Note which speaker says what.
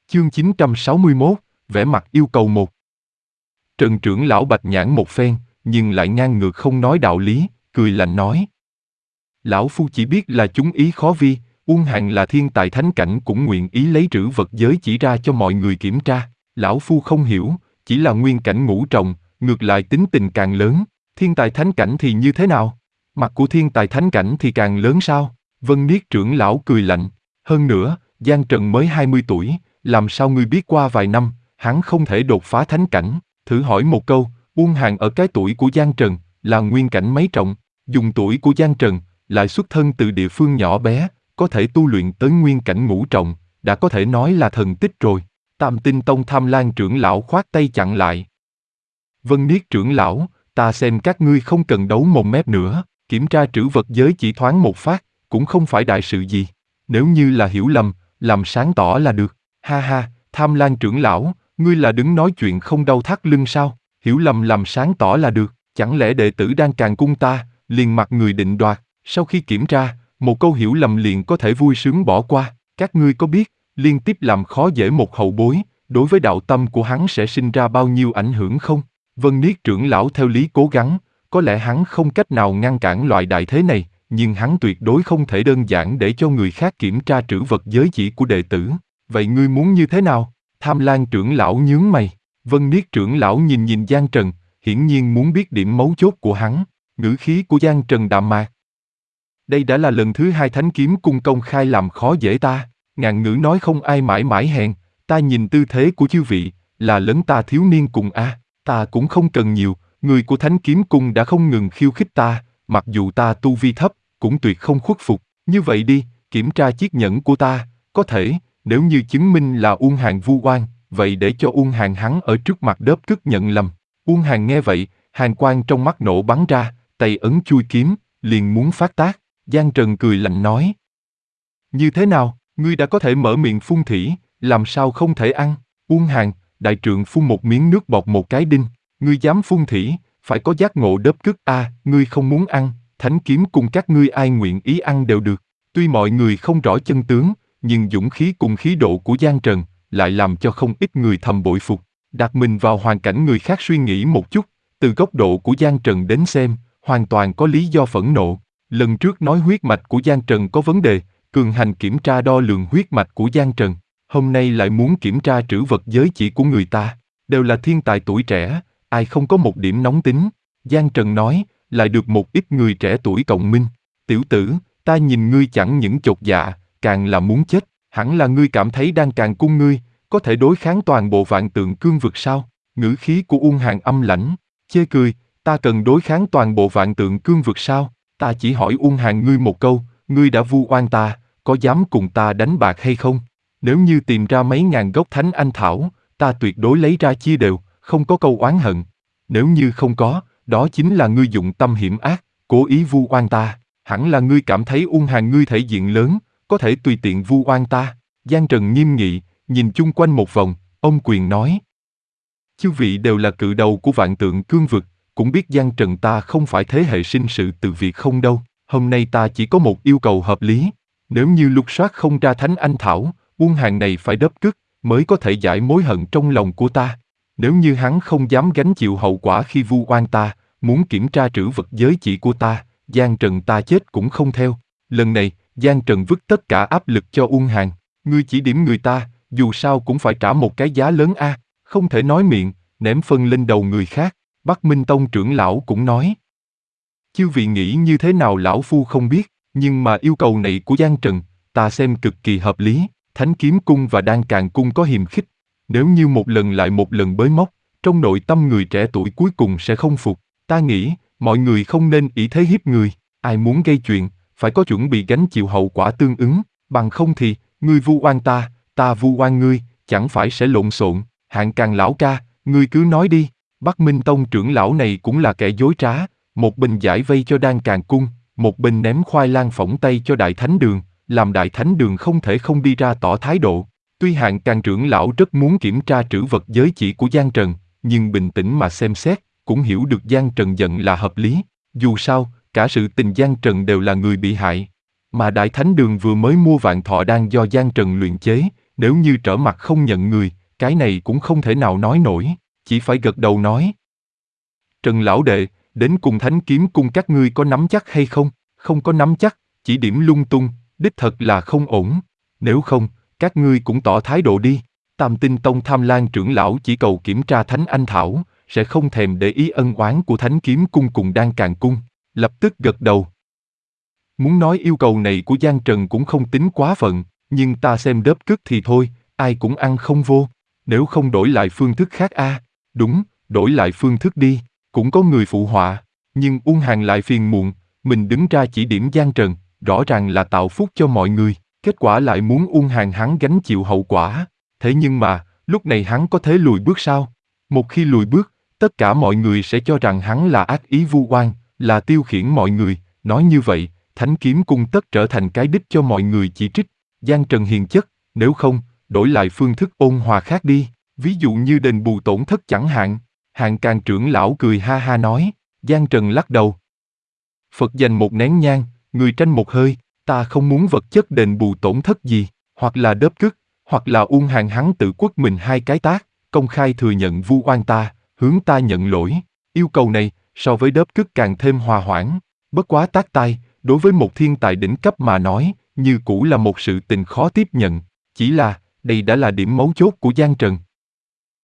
Speaker 1: Chương 961, vẻ mặt yêu cầu một. Trần trưởng lão bạch nhãn một phen, nhưng lại ngang ngược không nói đạo lý, cười lạnh nói. Lão phu chỉ biết là chúng ý khó vi, Uông Hàn là thiên tài thánh cảnh cũng nguyện ý lấy trữ vật giới chỉ ra cho mọi người kiểm tra. Lão phu không hiểu, chỉ là nguyên cảnh ngũ trọng, ngược lại tính tình càng lớn. Thiên tài thánh cảnh thì như thế nào? Mặt của thiên tài thánh cảnh thì càng lớn sao? Vân Niết trưởng lão cười lạnh. Hơn nữa, Giang Trần mới 20 tuổi, làm sao ngươi biết qua vài năm, hắn không thể đột phá thánh cảnh? Thử hỏi một câu, Uông Hàn ở cái tuổi của Giang Trần, là nguyên cảnh mấy trọng? Dùng tuổi của Giang Trần, lại xuất thân từ địa phương nhỏ bé, có thể tu luyện tới nguyên cảnh ngũ trọng, đã có thể nói là thần tích rồi. Tam Tinh Tông Tham Lan trưởng lão khoát tay chặn lại. Vân Niết trưởng lão, ta xem các ngươi không cần đấu mồm mép nữa, kiểm tra trữ vật giới chỉ thoáng một phát, cũng không phải đại sự gì. Nếu như là hiểu lầm, làm sáng tỏ là được. Ha ha, Tham Lan trưởng lão, ngươi là đứng nói chuyện không đau thắt lưng sao? Hiểu lầm làm sáng tỏ là được, chẳng lẽ đệ tử đang càn cung ta, liền mặc người định đoạt, sau khi kiểm tra, một câu hiểu lầm liền có thể vui sướng bỏ qua. Các ngươi có biết, liên tiếp làm khó dễ một hậu bối, đối với đạo tâm của hắn sẽ sinh ra bao nhiêu ảnh hưởng không? Vân Niết trưởng lão theo lý cố gắng, có lẽ hắn không cách nào ngăn cản loại đại thế này, nhưng hắn tuyệt đối không thể đơn giản để cho người khác kiểm tra trữ vật giới chỉ của đệ tử. Vậy ngươi muốn như thế nào? Tham Lan trưởng lão nhướng mày. Vân Niết trưởng lão nhìn nhìn Giang Trần, hiển nhiên muốn biết điểm mấu chốt của hắn. Ngữ khí của Giang Trần đạm mạc. Đây đã là lần thứ hai Thánh Kiếm Cung công khai làm khó dễ ta. Ngạn ngữ nói không ai mãi mãi hèn. Ta nhìn tư thế của chư vị, là lấn ta thiếu niên cùng a. Ta cũng không cần nhiều, người của Thánh Kiếm Cung đã không ngừng khiêu khích ta, mặc dù ta tu vi thấp, cũng tuyệt không khuất phục. Như vậy đi, kiểm tra chiếc nhẫn của ta, có thể, nếu như chứng minh là Uông Hàn vu oan, vậy để cho Uông Hàn hắn ở trước mặt đớp cứt nhận lầm. Uông Hàn nghe vậy, hàn quang trong mắt nổ bắn ra, tay ấn chui kiếm, liền muốn phát tác. Giang Trần cười lạnh nói. Như thế nào, ngươi đã có thể mở miệng phun thỉ, làm sao không thể ăn? Uông Hàn, đại trượng phun một miếng nước bọt một cái đinh, ngươi dám phun thỉ, phải có giác ngộ đớp cứt a, ngươi không muốn ăn, Thánh Kiếm Cung các ngươi ai nguyện ý ăn đều được. Tuy mọi người không rõ chân tướng, nhưng dũng khí cùng khí độ của Giang Trần lại làm cho không ít người thầm bội phục. Đặt mình vào hoàn cảnh người khác suy nghĩ một chút, từ góc độ của Giang Trần đến xem, hoàn toàn có lý do phẫn nộ. Lần trước nói huyết mạch của Giang Trần có vấn đề, cường hành kiểm tra đo lường huyết mạch của Giang Trần. Hôm nay lại muốn kiểm tra trữ vật giới chỉ của người ta. Đều là thiên tài tuổi trẻ, ai không có một điểm nóng tính. Giang Trần nói, lại được một ít người trẻ tuổi cộng minh. Tiểu tử, ta nhìn ngươi chẳng những chột dạ, càng là muốn chết. Hẳn là ngươi cảm thấy đang càn cung ngươi, có thể đối kháng toàn bộ Vạn Tượng Cương vực sao? Ngữ khí của Uông Hàn âm lãnh, chê cười, ta cần đối kháng toàn bộ Vạn Tượng Cương vực sao? Ta chỉ hỏi Uông Hàn ngươi một câu, ngươi đã vu oan ta, có dám cùng ta đánh bạc hay không? Nếu như tìm ra mấy ngàn gốc Thánh Anh Thảo, ta tuyệt đối lấy ra chia đều, không có câu oán hận. Nếu như không có, đó chính là ngươi dụng tâm hiểm ác, cố ý vu oan ta. Hẳn là ngươi cảm thấy Uông Hàn ngươi thể diện lớn, có thể tùy tiện vu oan ta. Giang Trần nghiêm nghị, nhìn chung quanh một vòng, ông quyền nói. Chư vị đều là cự đầu của Vạn Tượng Cương vực, cũng biết Giang Trần ta không phải thế hệ sinh sự từ việc không đâu. Hôm nay ta chỉ có một yêu cầu hợp lý. Nếu như lục soát không ra Thánh Anh Thảo, Uông Hàn này phải đớp cứt, mới có thể giải mối hận trong lòng của ta. Nếu như hắn không dám gánh chịu hậu quả khi vu oan ta, muốn kiểm tra trữ vật giới chỉ của ta, Giang Trần ta chết cũng không theo. Lần này, Giang Trần vứt tất cả áp lực cho Uông Hàn. Ngươi chỉ điểm người ta, dù sao cũng phải trả một cái giá lớn a, không thể nói miệng, ném phân lên đầu người khác. Bắc Minh Tông trưởng lão cũng nói. Chư vị nghĩ như thế nào lão phu không biết, nhưng mà yêu cầu này của Giang Trần, ta xem cực kỳ hợp lý. Thánh Kiếm Cung và Đan Càn Cung có hiềm khích. Nếu như một lần lại một lần bới móc, trong nội tâm người trẻ tuổi cuối cùng sẽ không phục. Ta nghĩ, mọi người không nên ỷ thế hiếp người. Ai muốn gây chuyện, phải có chuẩn bị gánh chịu hậu quả tương ứng. Bằng không thì, ngươi vu oan ta, ta vu oan ngươi, chẳng phải sẽ lộn xộn. Hạng Càn lão ca, ngươi cứ nói đi. Bắc Minh Tông trưởng lão này cũng là kẻ dối trá. Một bên giải vây cho Đan Càn Cung, một bên ném khoai lang phỏng tay cho Đại Thánh Đường, làm Đại Thánh Đường không thể không đi ra tỏ thái độ. Tuy Hạng Càn trưởng lão rất muốn kiểm tra trữ vật giới chỉ của Giang Trần, nhưng bình tĩnh mà xem xét, cũng hiểu được Giang Trần giận là hợp lý. Dù sao, cả sự tình Giang Trần đều là người bị hại. Mà Đại Thánh Đường vừa mới mua Vạn Thọ Đan do Giang Trần luyện chế, Nếu như trở mặt không nhận người, cái này cũng không thể nào nói nổi, chỉ phải gật đầu nói. Trần lão đệ, đến cùng Thánh Kiếm Cung các ngươi có nắm chắc hay không? Không có nắm chắc, chỉ điểm lung tung, đích thật là không ổn. Nếu không, các ngươi cũng tỏ thái độ đi. Tam Tinh Tông Tham Lang trưởng lão chỉ cầu kiểm tra Thánh Anh Thảo, sẽ không thèm để ý ân oán của Thánh Kiếm Cung cùng Đan Càn Cung. Lập tức gật đầu. Muốn nói yêu cầu này của Giang Trần cũng không tính quá phận, nhưng ta xem đớp cứt thì thôi, ai cũng ăn không vô. Nếu không đổi lại phương thức khác a. Đúng, đổi lại phương thức đi. Cũng có người phụ họa, nhưng Uông Hàn lại phiền muộn, mình đứng ra chỉ điểm Giang Trần, rõ ràng là tạo phúc cho mọi người, kết quả lại muốn Uông Hàn hắn gánh chịu hậu quả. Thế nhưng mà, lúc này hắn có thể lùi bước sao? Một khi lùi bước, tất cả mọi người sẽ cho rằng hắn là ác ý vu oan, là tiêu khiển mọi người, nói như vậy, Thánh Kiếm Cung tất trở thành cái đích cho mọi người chỉ trích. Giang Trần hiền chất, nếu không, đổi lại phương thức ôn hòa khác đi, ví dụ như đền bù tổn thất chẳng hạn. Hạng Càn trưởng lão cười ha ha nói. Giang Trần lắc đầu. Phật dành một nén nhang, người tranh một hơi, ta không muốn vật chất đền bù tổn thất gì, hoặc là đớp cứt, hoặc là Uông Hàn hắn tự quất mình hai cái tát, công khai thừa nhận vu oan ta, hướng ta nhận lỗi. Yêu cầu này, so với đớp cứt càng thêm hòa hoãn, bất quá tác tai, đối với một thiên tài đỉnh cấp mà nói, như cũ là một sự tình khó tiếp nhận, chỉ là, đây đã là điểm mấu chốt của Giang Trần.